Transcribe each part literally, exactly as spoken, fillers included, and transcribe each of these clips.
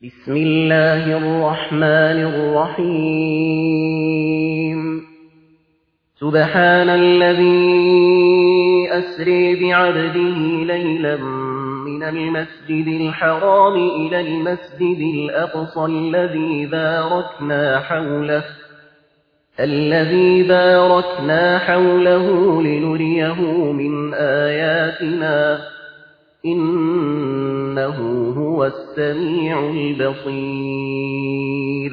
بسم الله الرحمن الرحيم سبحان الذي أسري بعبده ليلا من المسجد الحرام إلى المسجد الأقصى الذي باركنا حوله الذي باركنا حوله لنريه من آياتنا إنه هو السميع البصير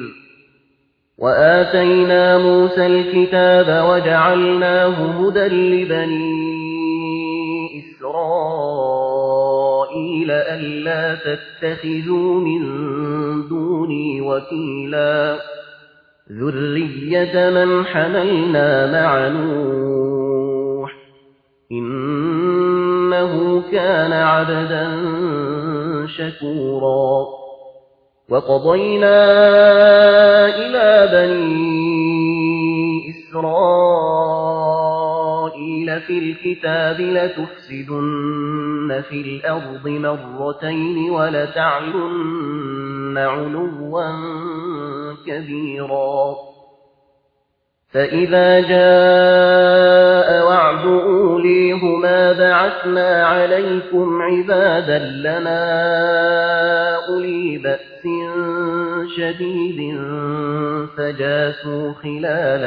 وآتينا موسى الكتاب وجعلناه هدى لبني إسرائيل ألا تتخذوا من دوني وكيلا ذرية من حملنا مع نوح إنه كان عبدا شكورا وقضينا إلى بني إسرائيل في الكتاب لتفسدن في الأرض مرتين ولتعلن علوا كبيرا فإذا جاء وعد أوليهما بعثنا عليكم عبادا لنا أولي بأس شديد فجاسوا خلال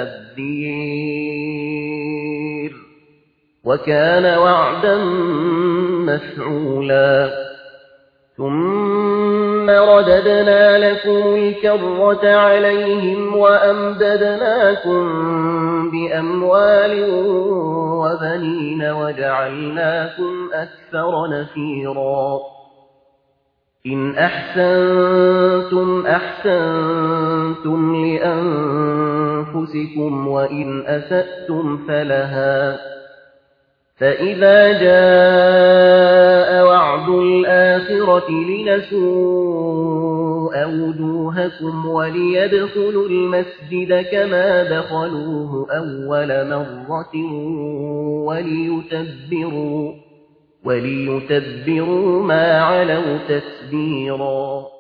الدير وكان وعدا مفعولا ثم رددنا لكم الكرة عليهم وأمددناكم بأموال وبنين وجعلناكم أكثر نفيرا إن أحسنتم أحسنتم لأنفسكم وإن أسأتم فلها فإذا جاء وعد الآخرة لنسوء وجوهكم وليدخلوا المسجد كما دخلوه أول مرة وليتبروا, وليتبروا ما علوا تتبيرا